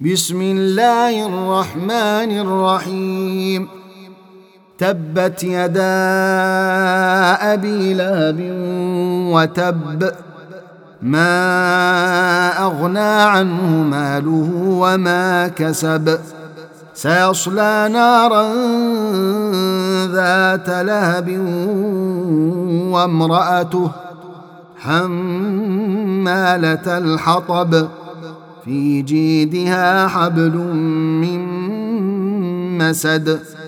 بسم الله الرحمن الرحيم. تبت يدا أبي لهب وتب، ما أغنى عنه ماله وما كسب، سيصلى نارا ذات لهب وامرأته حمالة الحطب، في جيدها حبل من مسد.